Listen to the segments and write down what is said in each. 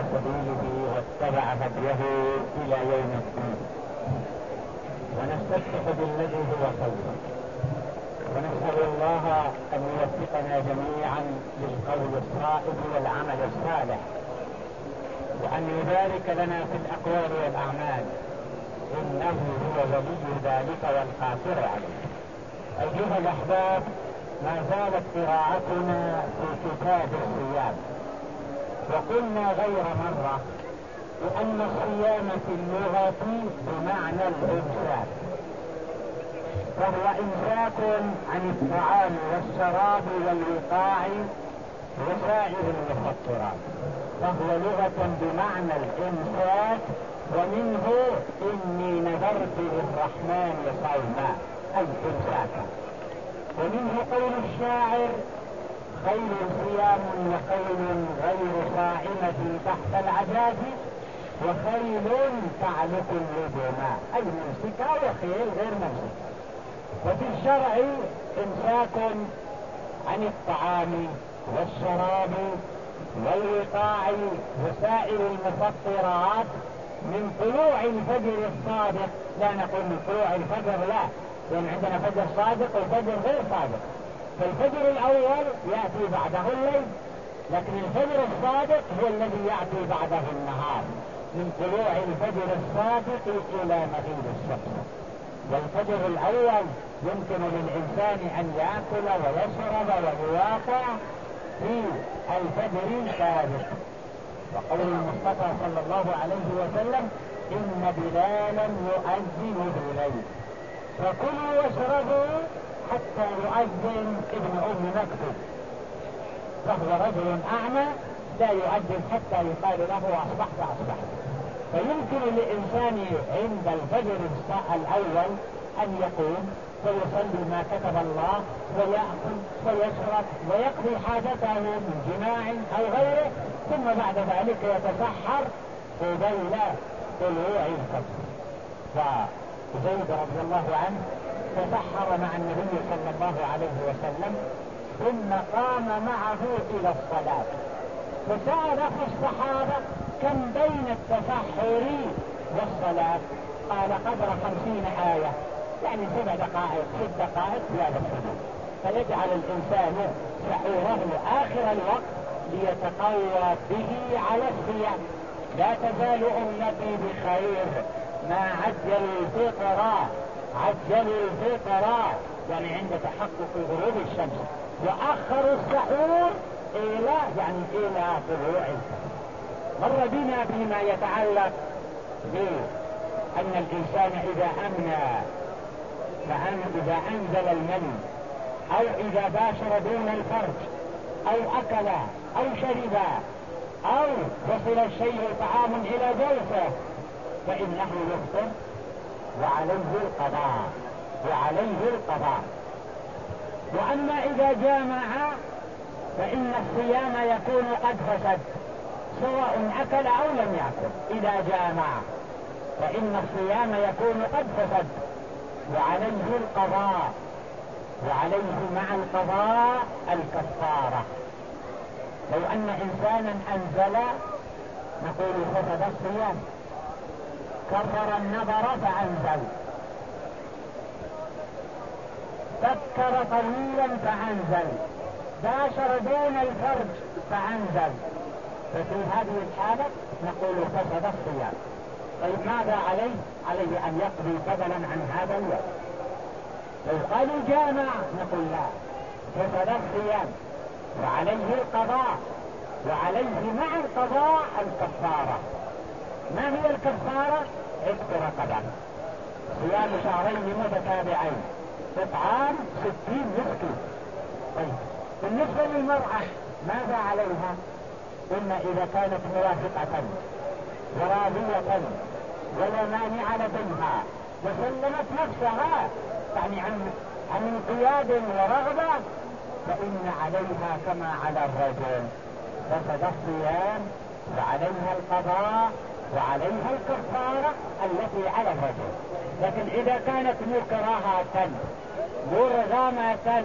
سبيله واتبع هديه إلى يوم الدين، ونستفتح بالذي هو خير، ونسأل الله أن يوفقنا جميعا للقول الصائب والعمل الصالح، وأن يبارك لنا في الأقوال والأعمال، إنه هو ولي ذلك والقادر عليه. أيها الأحباب، ما زالت قراءتنا في كتاب الصيام، وقلنا غير مرة بأن الصيام في اللغة بمعنى الإمساك، فهو إمساك عن الطعام والشراب والوقاع وسائر المفطرات، فهو لغة بمعنى الإمساك، ومنه إني نذرت للرحمن صوما أي إمساكا. ومنه قول الشاعر: خيل صيام وخيل غير صائمة تحت العجاز، وخيل تعلق اللجوما أي ممسكة، وخيل غير ممسكة. وفي الشرع إمساك عن الطعام والشراب والوقاع وسائر المفطرات من طلوع الفجر الصادق، لا نقول من طلوع الفجر، لا، لأن عندنا فجر صادق وفجر غير صادق، فالفجر الأول يأتي بعده الليل، لكن الفجر الصادق هو الذي يأتي بعده النهار، من طلوع الفجر الصادق إلى مغيب الشمس. والفجر الأول يمكن للإنسان أن يأكل ويشرب ويواقع في الفجر الصادق. وقول المصطفى صلى الله عليه وسلم: إن بلالا يؤذن بالليل فكلوا واشربوا حتى يؤذن ابن أم مكتوم، فهو رجل أعمى لا يؤذن حتى يقال له أصبحت أصبحت. فيمكن للإنسان عند الفجر الأول أن يقوم ويصلي ما كتب الله ويأكل ويشرب ويقضي حاجته من جماع أو غيره، ثم بعد ذلك يتسحر قبيل طلوع الفجر. فزيد رضي الله عنه تسحر مع النبي صلى الله عليه وسلم، ثم قام معه إلى الصلاة، فسأله الصحابة: كم بين التسحر والصلاة؟ قال: قدر 50 آية، يعني 7 دقائق 6 دقائق لا بأس. فيجعل الإنسان سحوره آخر الوقت ليتقوى به على الصيام. لا تزال أمتي بخير ما عجلوا الفطر، عجلوا الفطر يعني عند تحقق غروب الشمس، وأخروا السحور إلى طلوع الفجر. مر بنا فيما يتعلق بأن الإنسان إذا أمنى إذا أنزل المني، أو إذا باشر دون الفرج، أو أكل أو شرب، أو وصل الشيء طعام إلى جوفه، فإنه يفطر وعليه القضاء. وأما إذا جامع فإن الصيام يكون قد فسد، سواء أكل أو لم يأكل. إذا جامع فإن الصيام يكون قد فسد وعليه القضاء، وعليه مع القضاء الكفارة. لو أن إنسانا أنزل نقول فسد الصيام، كرر النظر فأنزل، فكر طويلا فأنزل، باشر دون الفرج فأنزل، ففي هذه الحالة نقول فسد الصيام. طيب ماذا عليه؟ عليه أن يقضي بدلا عن هذا اليوم. لو قالوا جامع نقول لا، فسد الصيام وعليه القضاء، وعليه مع القضاء الكفارة. ما هي الكفارة؟ عتق رقبة، صيام شهرين متتابعين، إطعام 60 مسكين. طيب بالنسبة للمرأة ماذا عليها؟ قلنا إذا كانت موافقة وراضية ولا مانع لديها وسلمت نفسها يعني عن انقياد ورغبة، فإن عليها كما على الرجل، فسد الصيام وعليها القضاء وعليها الكفارة التي على الرجل. لكن إذا كانت مكرهة مرغمة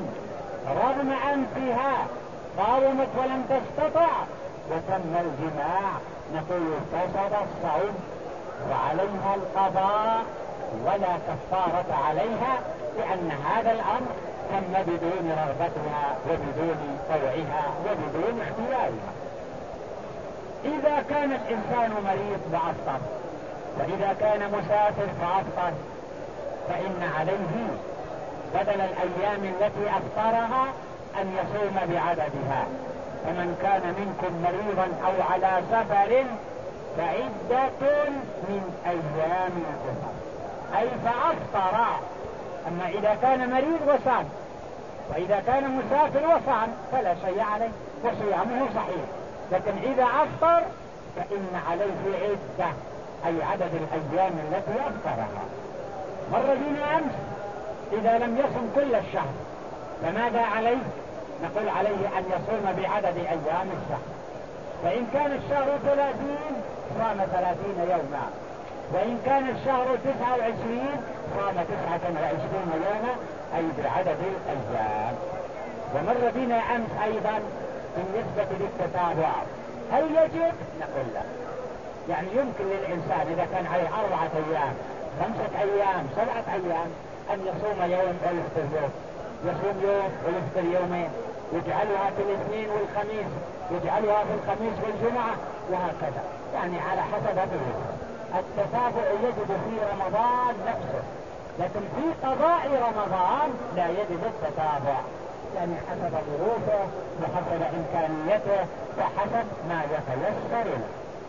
رغم أنفها قاومت ولم تستطع وتم الجماع، نقول فسد الصوم وعليها القضاء ولا كفارة عليها، لأن هذا الأمر تم بدون رغبتها وبدون طوعها وبدون اختيارها. إذا كان الإنسان مريض فأفطر، وإذا كان مسافر فأفطر، فإن عليه بدل الأيام التي أفطرها أن يصوم بعددها. فمن كان منكم مريضا أو على سفر فعدة من أيام أخرى، أي فأفطر. أما إذا كان مريض وصام، وإذا كان مسافر وصام فلا شيء عليه وصيامه صحيح. لكن إذا أفطر فإن عليه عدة، أي عدد الأيام التي أفطرها. مر بنا أمس إذا لم يصم كل الشهر فماذا عليه؟ نقول عليه أن يصوم بعدد أيام الشهر. فإن كان الشهر 30 صام 30 يوما، وإن كان الشهر 29 صام 29 يوما، أي بعدد الأيام. ومر بنا أمس أيضا بالنسبة للتتابع، هل يجب؟ نقول لا. يعني يمكن للإنسان إذا كان عليه 4 أيام 5 أيام 7 أيام أن يصوم يوم ويفطر يوم، يصوم يوم ويفطر يومين، يجعلها في الاثنين والخميس، يجعلها في الخميس والجمعة، وهكذا، يعني على حسب ظروفه. التتابع يجب في رمضان نفسه، لكن في قضاء رمضان لا يجب التتابع، يعني حسب ظروفه وحسب إمكانيته وحسب ما يتيسر له.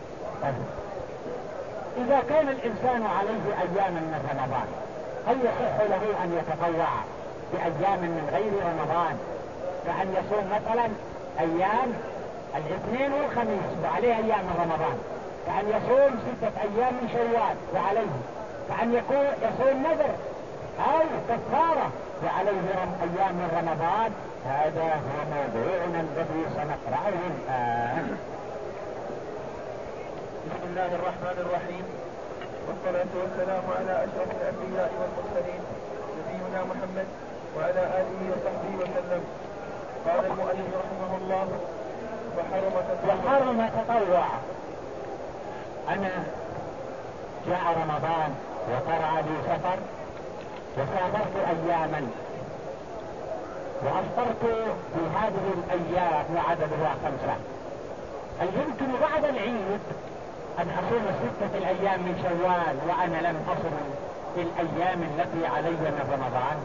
إذا كان الإنسان عليه أيام من رمضان هل يصح له أن يتطوع بأيام من غير رمضان؟ كأن يصوم مثلا أيام الاثنين والخميس وعليه أيام من رمضان، كأن يصوم 6 أيام من شوال وعليه، كأن يصوم نذر أو كفارة وعليه أيام من رمضان. هذا هو موضوعنا الذي سنقرأه الآن. بسم الله الرحمن الرحيم، والصلاة والسلام على أشرف الأنبياء والمرسلين نبينا محمد وعلى آله وصحبه وسلم. قال المؤلف رحمه الله: وحرم تطوع. أنا جاء رمضان وطرأ لي سفر وسافرت أياما وأفطرت في هذه الأيام وعددها 5. هل يمكن بعد العيد أن أصوم 6 الأيام من شوال وأنا لم أصم في الأيام التي علي من رمضان؟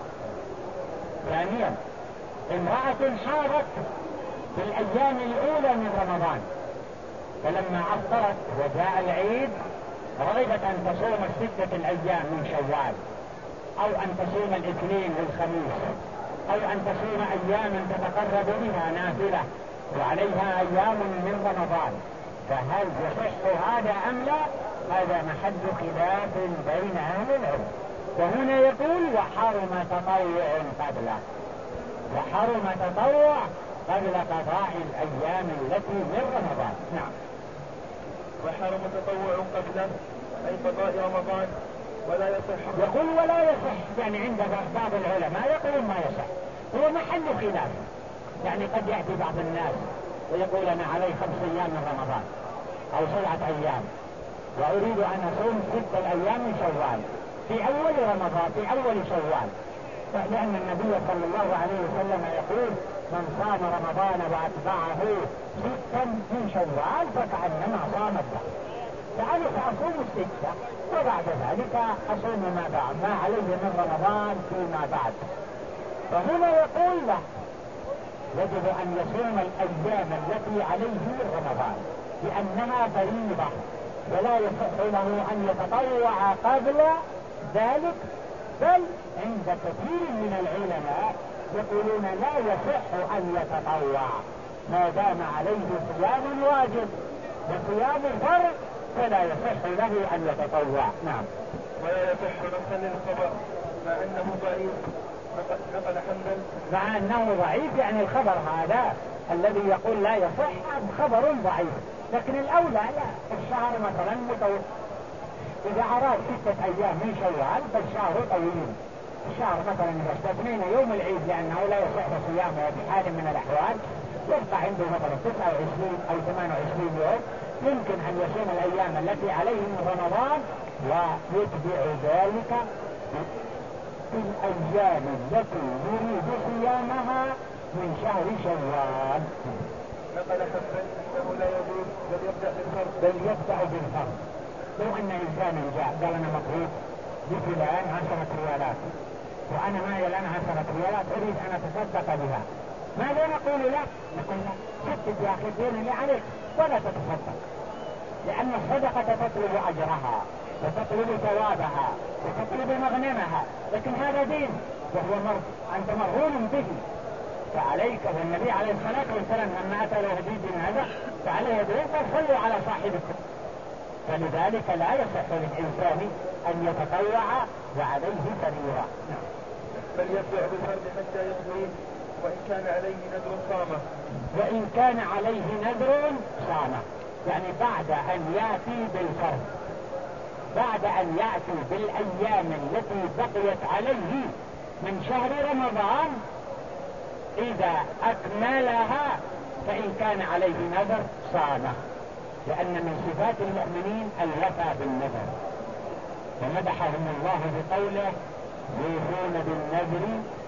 ثانيا، امرأة حاضت في الأيام الأولى من رمضان، فلما أفطرت وجاء العيد رغبت أن تصوم 6 الأيام من شوال، أو أن تصوم الاثنين والخميس، أو أن تصوم أياما تتقرب بها نافلة وعليها أيام من رمضان، فهل يصح هذا أم لا؟ هذا محل خلاف بين أهل العلم. وهنا يقول: وحرم تطوع قبله، وحرم تطوع قبل قضاء الأيام التي من رمضان. نعم. وحرم تطوع قبله أي قضاء رمضان ولا يصح. يقول ولا يصح، يعني عند بعض العلماء يقول ما يصح، هو محل خلاف. يعني قد يأتي بعض الناس ويقول أنا علي 5 أيام من رمضان أو 7 أيام وأريد أن أصوم 6 الأيام من شوال في أول رمضان في أول شوال، لأن النبي صلى الله عليه وسلم يقول: من صام رمضان وأتبعه 6 من شوال فكأنما صام الدهر. فأنا سأصوم 6 وبعد ذلك أصوم ما عليه من رمضان فيما بعد. فهنا يقول له يجب أن يصوم الأيام التي عليه من رمضان لأنها فريضة، ولا يصح له أن يتطوع قبل ذلك. بل عند كثير من العلماء يقولون لا يصح أن يتطوع ما دام عليه صيام واجب وصيام فرض، فلا يصح له أن يتطوع. نعم. ولا يصح نقل الخبر مع أنه ضعيف، نقل حنبل مع أنه ضعيف، يعني الخبر هذا الذي يقول لا يصح خبر ضعيف. لكن الأولى لا، الشهر مثلا متوسط، إذا أراد 6 أيام من شوال فالشهر طويل. الشهر مثلا إذا استثنينا يوم العيد لأنه لا يصح صيامه بحال من الأحوال، يبقى عنده مثلا 29 أو 28 يوم، يمكن أن يصوم الأيام التي عليه من رمضان ويتبع ذلك في الأيام التي يريد صيامها من شهر شوال. نقل حبا أنه لا يجوز بل يبدأ بالفرض. لو أن إنسانا جاء قال أنا مطلوب بفلان 10 ريالات وأنا معي الآن 10 ريالات أريد أن أتصدق بها، ماذا نقول له؟ نقول له سدد يا أخي الدين اللي عليك ولا تتصدق، لأن الصدقة تطلب أجرها وتطلب ثوابها وتطلب مغنمها، لكن هذا دين وهو أنت مرهون به، فعليك. والنبي عليه الصلاة والسلام لما أتى له هديد هذا فعليه يدعوك وصلوا على صاحبكم، فلذلك لا يصح للإنسان أن يتطوع وعليه فريضة. فليبدأ بالفرض حتى يقضيه، وإن كان عليه نذر صامه. وإن كان عليه نذر صامه، يعني بعد أن يأتي بالفرض، بعد أن يأتي بالأيام التي بقيت عليه من شهر رمضان، إذا أكملها فإن كان عليه نذر صامه، لأن من صفات المؤمنين الوفاء بالنذر، ومدحهم الله بقوله يوفون بالنذر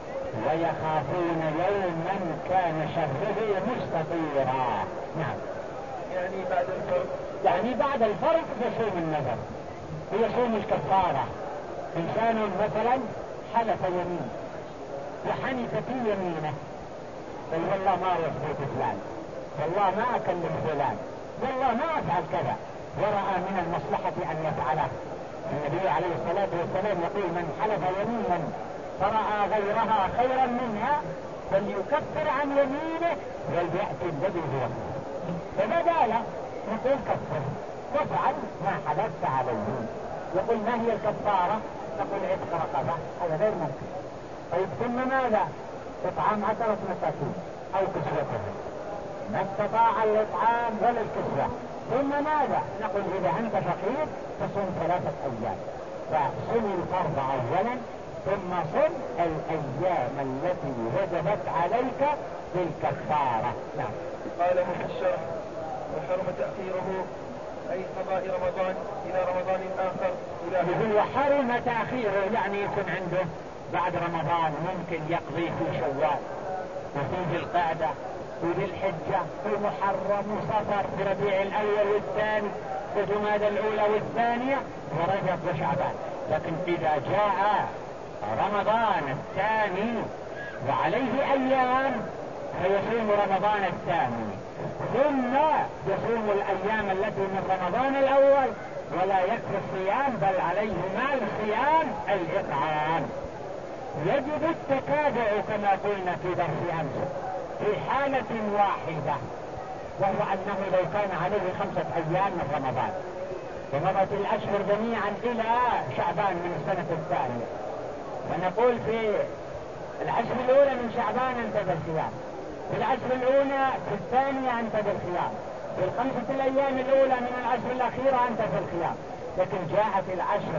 ويخافون يوما كان شره مستطيرا. نعم، يعني بعد الفرض، يعني بعد الفرض يصوم النذر ويصوم الكفارة. إنسان مثلا حلف يمين وحنث في يمينه، قال والله ما أصبت فلان، والله ما أكلم فلان، والله ما أفعل كذا، ورأى من المصلحة أن يفعله. النبي عليه الصلاة والسلام يقول من حلف يمينا فرأى غيرها خيرا منها فليكفر عن يمينه وليأتي الذي هو، فبدا له نقول كفر وافعل ما حلفت عليه. يقول ما هي الكفارة؟ نقول عتق رقبة، هذا غير ممكن. طيب ثم ماذا؟ إطعام 10 مساكين أو كسوتهم، ما استطاع الإطعام ولا الكسوة. ثم ماذا؟ نقول إذا أنت فقير فصم 3 أيام، فصم الفرض أولا ثم صم الأيام التي وجبت عليك بالكفارة. نعم. قاله في الشرح وحرم تأخيره أي قضاء رمضان إلى رمضان آخر. يقول وحرم تأخيره، يعني يكون عنده بعد رمضان ممكن يقضي في شوال وفي ذي القعدة وذي الحجة ومحرم وصفر في ربيع الأول والثاني وجمادى الأولى والثانية ورجب وشعبان. لكن إذا جاء رمضان الثاني وعليه أيام فيصوم رمضان الثاني ثم يصوم الأيام التي من رمضان الأول، ولا يكفي الصيام بل عليه مال الصيام الإطعام. يجب التتابع كما قلنا في درس أمس في حالة واحدة، وهو أنه لو كان عليه 5 أيام من رمضان ومضت الأشهر جميعا إلى شعبان من السنة الثانية، فنقول في العشر الأولى من شعبان انتهى الصيام، في العشر الأولى في الثانية انتهى الصيام، في ال5 الأيام الأولى من العشر الأخيرة انتهى الصيام. لكن جاءت العشر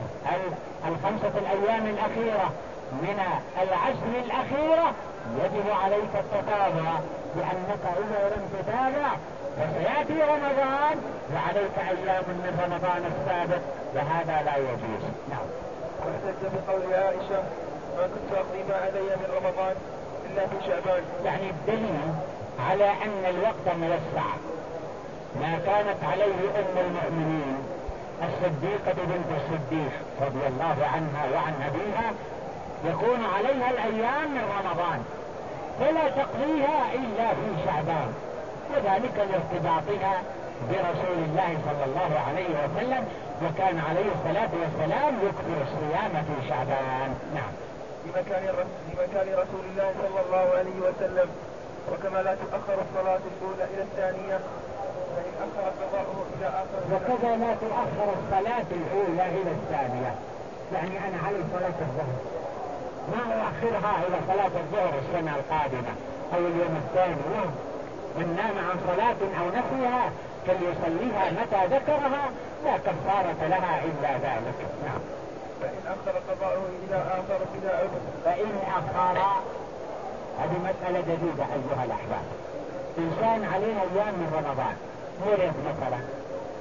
ال5 الأيام الأخيرة من العشر الأخيرة يجب عليك التتابع، لأنك إذا لم تتابع فسيأتي رمضان وعليك أيام من رمضان السابق وهذا لا يجوز. نعم. واحتج بقول عائشة ما كنت أقضي ما علي من رمضان إلا في شعبان، يعني الدليل على أن الوقت موسع. ما كانت عليه أم المؤمنين الصديقة بنت الصديق رضي الله عنها وعن أبيها يكون عليها الأيام من رمضان فلا تقضيها إلا في شعبان، وذلك لارتباطها برسول الله صلى الله عليه وسلم، وكان عليه الصلاة والسلام يكثر الصيام في شعبان. نعم. لمكان رسول الله صلى الله عليه وسلم، وكما لا تؤخر الصلاة الأولى إلى الثانية فإن أخر قضاؤه إلى آخر، وكذا لا تؤخر الصلاة الأولى إلى الثانية، يعني أنا علي صلاة الظهر ما أؤخرها إلى صلاة الظهر السنة القادمة أو اليوم الثاني، من نام عن صلاة أو نسيها فليصليها متى ذكرها لا كفارة لها إلا ذلك. نعم. فإن أخر قضاؤه إلى آخر بلا عذر، فإن أخر، هذه مسألة جديدة أيها الأحباب. إنسان عليه أيام من رمضان مرض مثلا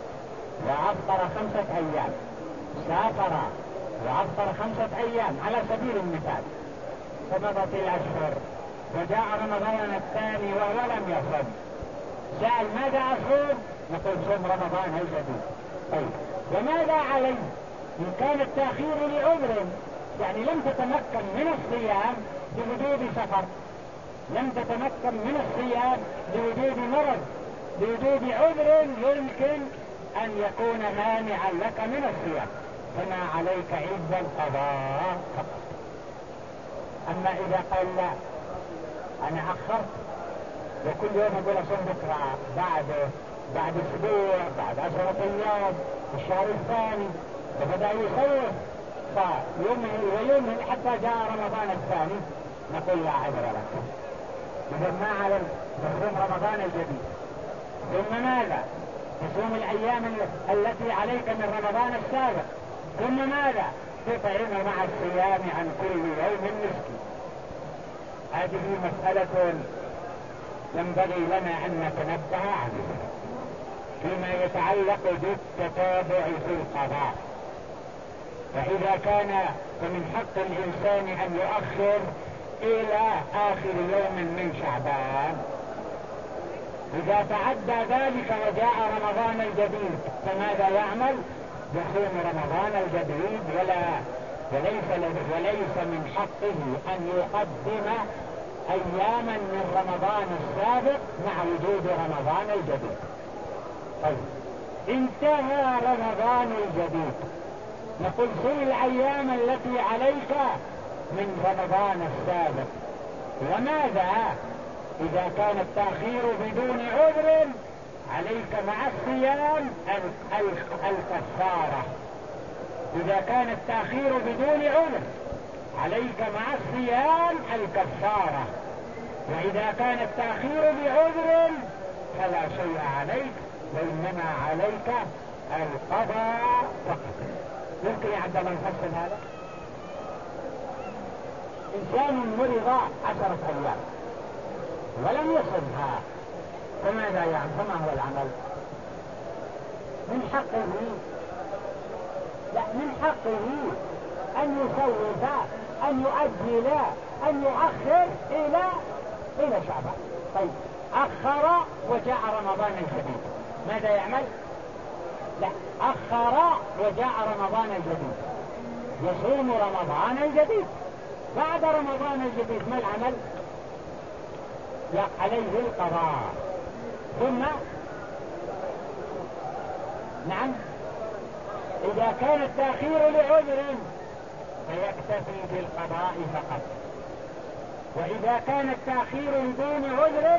وأفطر 5 أيام، سافر وأفطر 5 أيام على سبيل المثال، فمضت الأشهر وجاء رمضان الثاني وهو لم يصم، سأل ماذا أصوم؟ نقول صوم رمضان الجديد. طيب وماذا عليه إن كان التأخير لعذر؟ يعني لم تتمكن من الصيام بوجود سفر، لم تتمكن من الصيام بوجود مرض، بوجود عذر يمكن أن يكون مانعا لك من الصيام، فما عليك إلا القضاء فقط. أما إذا قال لا أنا أخرت وكل يوم أقول أصوم بكرة، بعد أسبوع، بعد 10 أيام، الشهر الثاني، فبدأ يصوم فيمهل ويمهل حتى جاء رمضان الثاني، نقول لا عذر لك. إذا ما عليك تصوم رمضان الجديد، ثم ماذا؟ تصوم الأيام التي عليك من رمضان السابق، ثم ماذا؟ تطعم مع الصيام عن كل يوم مسكين. هذه مسألة ينبغي لنا أن نتنبه عنها فيما يتعلق بالتتابع في القضاء. فإذا كان فمن حق الإنسان أن يؤخر إلى آخر يوم من شعبان، إذا تعدى ذلك وجاء رمضان الجديد فماذا يعمل؟ يصوم رمضان الجديد وليس من حقه أن يقدم أياما من رمضان السابق مع وجود رمضان الجديد. طيب انتهى رمضان الجديد، نقول صل الأيام التي عليك من رمضان السابق. وماذا إذا كان التأخير بدون عذر؟ عليك مع الصيام الكفارة. إذا كان التأخير بدون عذر عليك مع الصيام الكفارة، وإذا كان التأخير بعذر فلا شيء عليك، وإنما عليك القضاء فقط. يمكن يا عبد الله نفصل هذا؟ إنسان مرض 10 أيام ولم يصمها، فماذا يعمل؟ فما هو العمل؟ من حقه أن يسوف، أن يؤجل، أن يؤخر إلى شعبان. طيب أخر وجاء رمضان الجديد، ماذا يعمل؟ لا، أخر وجاء رمضان الجديد، يصوم رمضان الجديد. بعد رمضان الجديد ما العمل؟ عليه القضاء. ثم نعم إذا كان التأخير لعذر فيكتفي بالقضاء فقط، وإذا كان التأخير دون عذر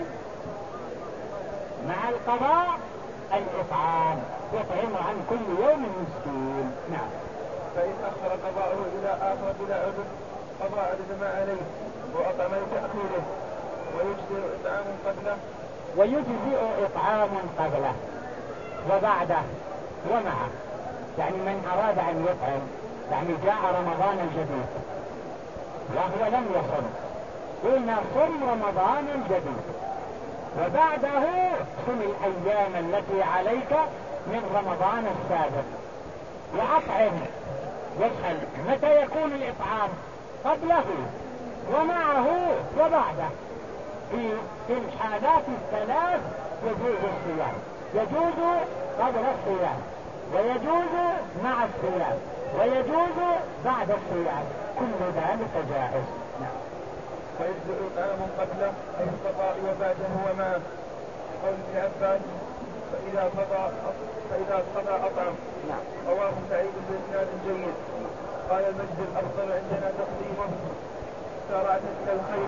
مع القضاء الإطعام، يطعم عن كل يوم مسكين. نعم. فإن أخر قضاءه إلى آخر بلا عذر قضى عدد ما عليه وأطعم لتأخيره، ويجزئ إطعام قبله وبعده ومعه. يعني من أراد أن يطعم، يعني جاء رمضان الجديد وهو لم يصم، قلنا صم رمضان الجديد وبعده صم الأيام التي عليك من رمضان السابق، وأطعم. يسأل متى يكون الإطعام؟ قبله ومعه وبعده. في الحالات الثلاث يجوز الصيام، يجوز قبل الصيام، ويجوز مع الصيام، ويجوز بعد الصيام، كل ذلك جائز. نعم. فيجزئ إطعام قبله أي القضاء وبعده ومعه. قول ابن عباس فإذا قضى أطعم. نعم. رواه سعيد بإسناد جيد. قال المجد الأفضل عندنا تقديمه مسارعة إلى الخير،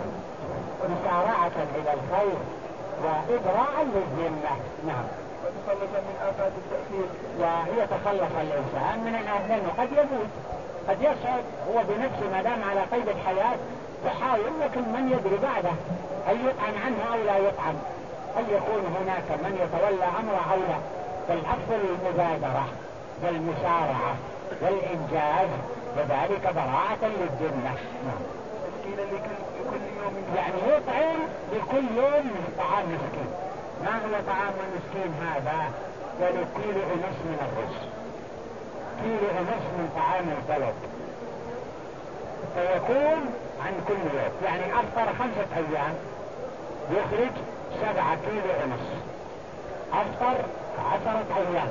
وإبراء للذمة. نعم. وتخلصا من آفات التأخير، ويتخلص الإنسان من الأهل، قد يموت، قد يشعر هو بنفسه ما دام على قيد الحياة يحاول، لكن من يدري بعده هل يطعم عنه أو لا يطعم، هل يكون هناك من يتولى أمره أو لا. فالأفضل المبادرة والمسارعة والإنجاز، وذلك براءة للذمة. نعم. لكل يوم، يعني يطعم لكل يوم طعام مسكين. ما هو طعام المسكين هذا؟ قالوا كيلو ونص من الرز، كيلو ونص من طعام البلد، فيكون عن كل يوم، يعني أفطر 5 أيام يخرج 7 كيلو ونص، أفطر 10 أيام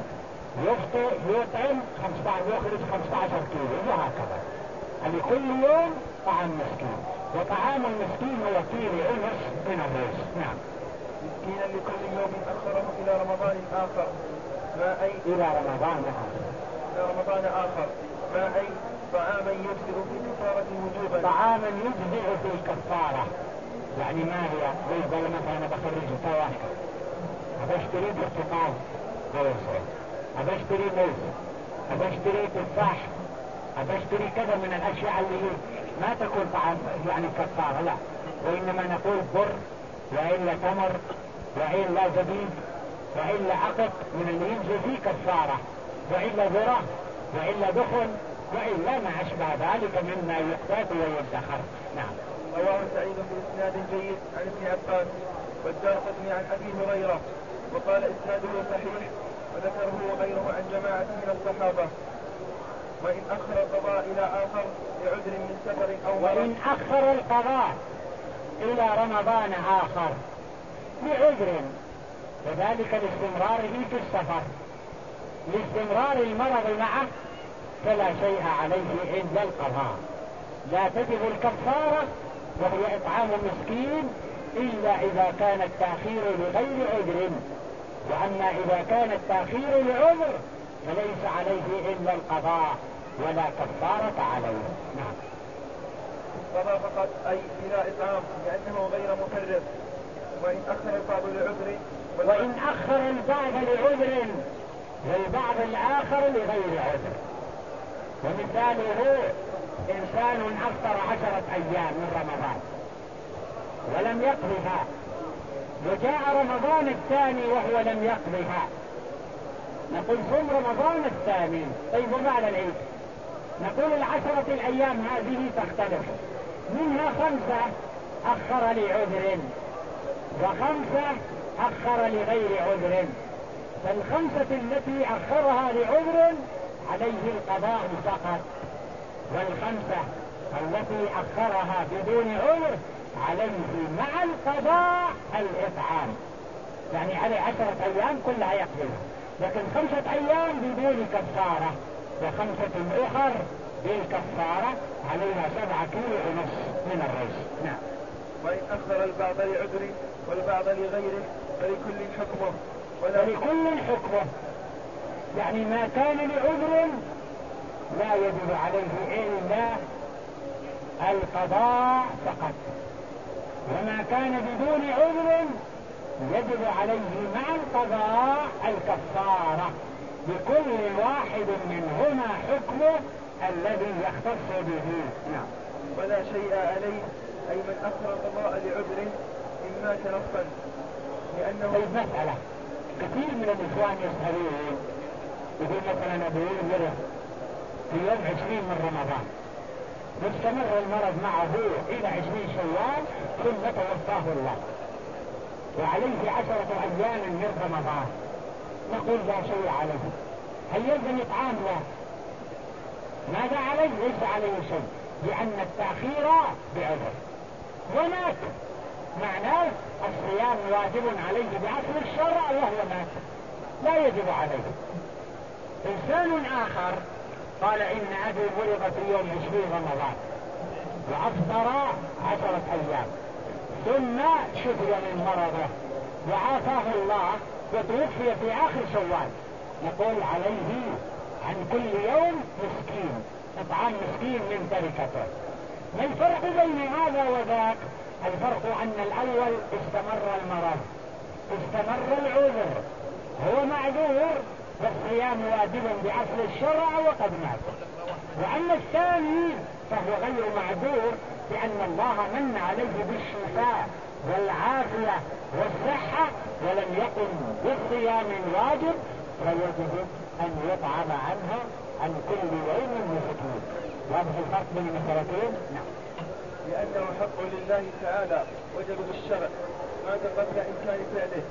يطعم 15 يخرج 15 كيلو، وهكذا. يعني كل يوم طعام مسكين، وطعام المسكين هو كيلو ونص من الرز. نعم. مسكينا لكل يوم أخره إلى رمضان آخر، ما أي إلى رمضان آخر، إلى رمضان آخر، ما أي طعاما يجزئ في كفارة وجوبا، طعاما يجزئ في الكفارة. يعني ما هي؟ زي مثلا أنا بخرج فواكه، أبشتري برتقال ويسر، أبشتري موز، أبشتري تفاح، أبشتري كذا من الأشياء اللي ما تكون طعام يعني كفارة، لا، وإنما نقول بر، وإلا تمر، وإلا زبيب، وإلا عقد من اللي ينزل فيه كفارة، وإلا ذرة، وإلا دخن، وإلا ما أشبه ذلك مما يقتات ويدخر. نعم. رواه سعيد بإسناد جيد عن ابن عباس والدارقطني عن أبي هريرة، وقال إسناده صحيح، وذكره غيره عن جماعة من الصحابة. وإن أخر القضاء إلى آخر لعذر من سفر أو مرض، وإن أخر القضاء إلى رمضان آخر لعذر، وذلك لاستمراره في السفر، لاستمرار المرض معه، فلا شيء عليه إلا القضاء، لا تجب الكفارة وهي إطعام مسكين إلا إذا كان التأخير لغير عذر، وأما إذا كان التأخير لعذر فليس عليه إلا القضاء ولا كفارة عليه. نعم. قضى فقط أي بلا إطعام لأنه غير مكرر. وإن أخر البعض لعذر، وإن أخر البعض لعذر والبعض الآخر لغير عذر. ومثاله إنسان أفطر 10 أيام من رمضان ولم يقضها، وجاء رمضان الثاني وهو لم يقضها، نقول صم رمضان الثاني. طيب وبعد العيد نقول 10 الأيام هذه تختلف، منها 5 أخر لعذر و5 أخر لغير عذر، فال5 التي أخرها لعذر عليه القضاء فقط، وال5 التي أخرها بدون عذر عليه مع القضاء الإطعام، يعني عليه 10 أيام كلها يقضيها، لكن 5 أيام بدون كفارة، و5 أخر بالكفارة عليها 7 كيلو ونص من الرز. نعم. وإن أخر البعض لعذر والبعض لغيره فلكل حكمه، فلكل حكمه، يعني ما كان لعذر لا يجب عليه إلا القضاء فقط، وما كان بدون عذر يجب عليه مع القضاء الكفارة، لكل واحد منهما حكمه الذي يختص به. نعم. ولا شيء عليه أي من أخر القضاء لعذر إن مات نصا، لأنه طيب مسألة كثير من الإخوان يسألون، يقول مثلا أبوه مرض في يوم 20 من رمضان، واستمر المرض معه إلى 20 شوال ثم توفاه الله، وعليه 10 أيام من رمضان، نقول لا شيء عليه. هل يلزم إطعام؟ لا. ماذا عليه؟ ليس عليه شيء، لأن التأخير بعذر، ومات معناه الصيام واجب عليه بأصل الشرع وهو مات، لا يجب عليه. إنسان آخر قال إن أبي مرض في يوم 20 رمضان وأفطر 10 أيام ثم شفي من مرضه وعافاه الله وتوفي في آخر شوال، نقول عليه عن كل يوم مسكين، إطعام مسكين من تركته. ما الفرق بين هذا وذاك؟ الفرق أن الأول استمر المرض، استمر العذر، هو معذور والصيام واجب بأصل الشرع وقد مات. وأما الثاني فهو غير معذور لأن الله من عليه بالشفاء والعافية والصحة ولم يقم بالصيام الواجب، فيجب أن يطعم عنها عن كل يوم مسكين. واضح الفرق بين المسألتين؟ نعم. لأنه حق لله تعالى وجب بالشرع مات قبل إمكان فعله،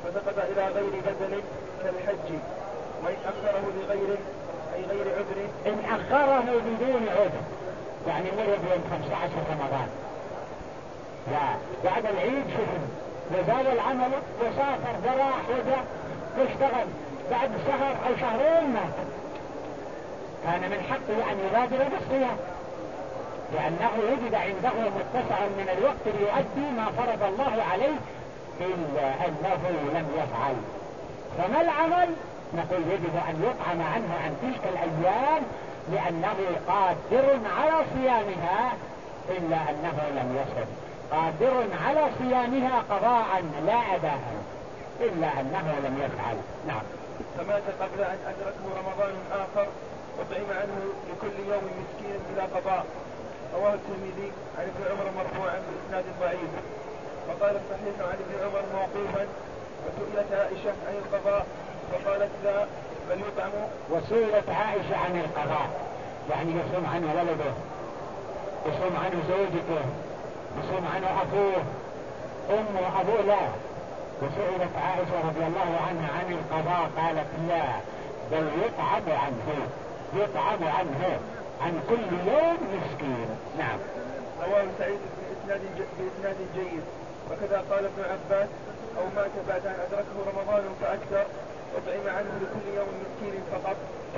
فسقط إلى غير بدل كالحج، وإن أخره لغيره أي غير عذر. إن أخره بدون عذر يعني مرض يوم 15 رمضان لا بعد العيد شفن وزال العمل وسافر وراح وجاء واشتغل بعد شهر أو شهرين مات، كان من حقه أن يبادر بالصيام لأنه وجد عنده متسع من الوقت ليؤدي ما فرض الله عليه إلا أنه لم يفعل. فما العمل؟ نقول يجب أن يطعم عنه عن تلك الأيام لأنه قادر على صيامها إلا أنه لم يصم، قادر على صيامها قضاء لا أداء إلا أنه لم يفعل. نعم. فمات قبل أن أدركه رمضان آخر وطعم عنه لكل يوم مسكين بلا قضاء. رواه الترمذي عن ابن عمر مرفوعا بإسناد ضعيف. وقال الصحيح عن ابن عمر موقوفا وسئلت عائشة عن القضاء فقالت لا بل يطعم. وسئلت عائشة عن القضاء يعني يصوم عنه ولده، يصوم عنه زوجته، يصوم عنه أبوه أمه أبوه لا. وسئلت عائشة رضي الله عنها عن القضاء قالت لا بل يطعم عنه، يطعم عنه عن كل يوم مسكين. نعم. رواه سعيد بإسناد جيد. وكذا قال ابن عباس أو مات بعد أن أدركه رمضان فأكثر وطعم عنه لكل يوم مسكين فقط.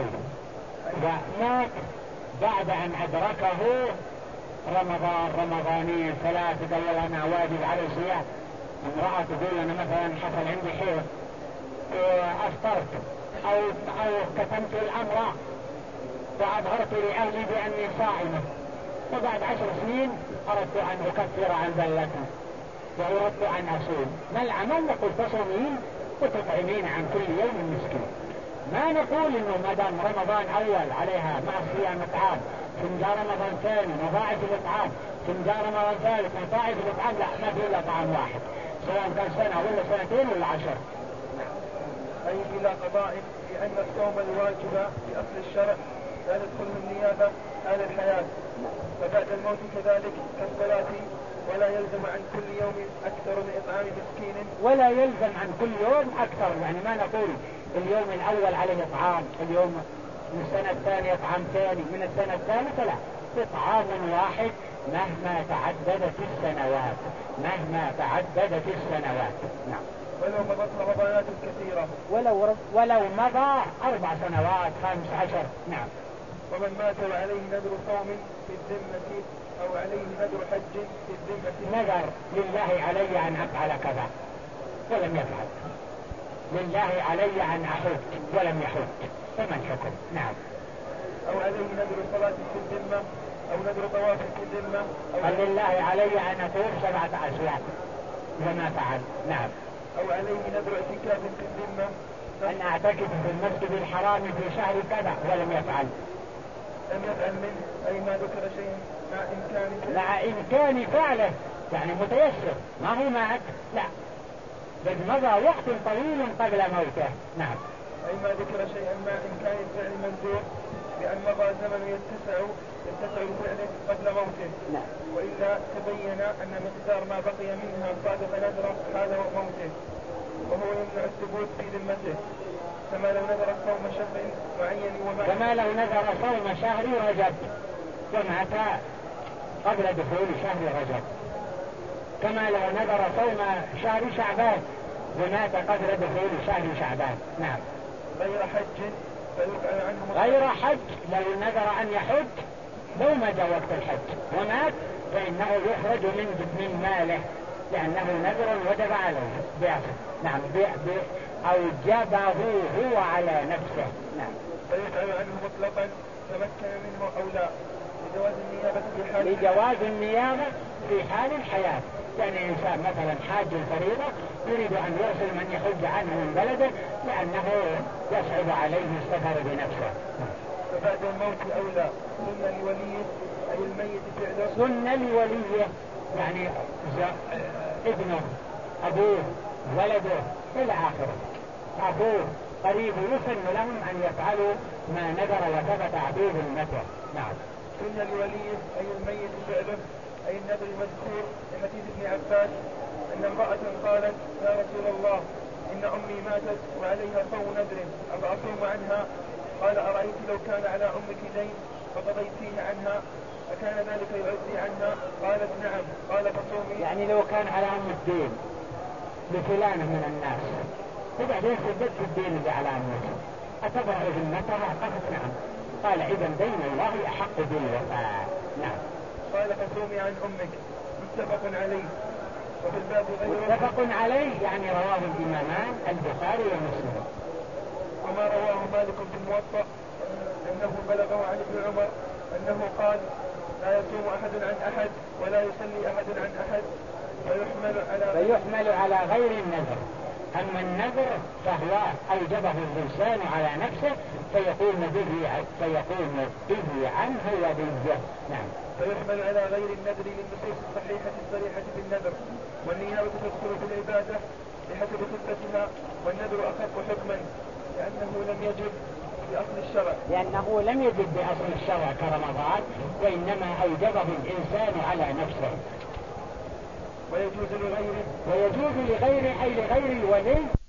مات بعد أن أدركه رمضانين ثلاثة قال أنا واجب على الصيام. امرأة تقول أنا مثلا حصل عندي حيض أفطرت أو كتمت الأمر وأظهرت لأهلي بأني صائمة، وبعد 10 سنين أردت أن أكفر عن ذلتي وأردت أن أصوم. ما العمل؟ نقول تصومين وتطعمين عن كل يوم مسكين. ما نقول إنه ما دام رمضان أول عليها مع الصيام إطعام، ثم جاء رمضان ثاني نضاعف الإطعام، ثم جاء رمضان ثالث نضاعف الإطعام، لا ما في إلا طعام واحد سواء كان سنة ولا سنتين ولا 10. أي بلا قضاء لأن الصوم الواجب بأصل الشرع لا تدخله النيابة على الحياة، فبعد الموت كذلك كالصلاة ولا يلزم عن كل يوم أكثر من إطعام مسكين. ولا يلزم عن كل يوم أكثر يعني ما نقول اليوم الأول عليه إطعام، اليوم من السنة الثانية إطعام ثاني، من السنة الثالثة لا، إطعام واحد مهما تعددت السنوات، مهما تعددت السنوات. نعم. ولو مضت رمضانات كثيرة، ولو مضى 4 سنوات 15. نعم. ومن مات وعليه نذر صوم في الذمة أو عليه نذر حج في الذمة، نذر لله علي أن أفعل كذا ولم يفعل، لله علي أن أحج ولم يحج، فمن حكم. نعم. أو عليه نذر صلاة في الذمة أو نذر طواف في الذمة، قال لله علي أن أطوف 7 أشواط وما فعل. نعم. أو عليه نذر اعتكاف في الذمة، أن أعتكف في المسجد الحرام في شهر كذا ولم يفعل، لم يفعل منه أي ما ذكر شيء مع إمكانه، مع إمكان فعله يعني متيسر ما هو مات لا بل مضى وقت طويل قبل موته. نعم. أي ما ذكر شيئا مع إمكان الفعل منذور بأن مضى زمن يتسع لفعله قبل موته. نعم. وإلا تبين أن مقدار ما بقي منها صادق نذره هذا هو موته، وهو يمنع الثبوت في ذمته، كما لو نذر صوم شهر معين ومات، كما لو نذر صوم شهر رجب ومات قبل دخول شهر رجب، كما لو نذر صوم شهر شعبان ومات قبل دخول شهر شعبان. نعم. غير حج فيفعل عنه، غير حج لو نذر أن يحج لو ما جاء وقت الحج ومات فإنه يخرج من ماله لأنه نذر وجب عليه بأسف. نعم. أوجبه هو على نفسه. نعم. فيفعل عنه مطلقا تمكن منه أو لا، لجواز النيابة في حال الحياة. يعني إنسان مثلا حاج الفريضة يريد أن يرسل من يحج عنه من بلده لأنه يصعب عليه السفر بنفسه. فبعد الموت أولى سنة لوليه أي الميت فعله، سنة لوليه يعني ابنه أبوه ولده إلى آخره، أبوه قريب يسن لهم أن يفعلوا ما نذر وثبت عدو ذمته. نعم. سنة لوليه أي الميت فعله أي النذر المذكور في حديث ابن عباس أن امرأة قالت يا رسول الله إن أمي ماتت وعليها صوم نذر أفأصوم عنها؟ قال أرأيت لو كان على أمك دين فقضيتيه عنها أكان ذلك يعزي عنها؟ قالت نعم. قال فصومي. يعني لو كان على أم الدين لفلانة من الناس وبعدين سددت الدين اللي على أمك أتبع ذمتها؟ قالت نعم. قال إذا دين الله أحق بالوفاء. نعم. قال فصومي عن أمك. متفق عليه. وفي الباب غيره. متفق عليه يعني رواه الإمامان البخاري ومسلم. وما رواه مالك في الموطأ أنه بلغه عن ابن عمر أنه قال لا يصوم أحد عن أحد ولا يصلي أحد عن أحد فيحمل على غير النذر. أما النذر فهو أوجبه الإنسان على نفسه فيقوم به عنه وليه. نعم. فيحمل على غير النذر للنصوص الصحيحة الصريحة بالنذر، والنيابة تدخل في العبادة بحسب خفتها، والنذر أخف حكما لأنه لم يجب بأصل الشرع كرمضان، وإنما أوجبه الإنسان على نفسه. ويجوز لغيره أي لغير الولي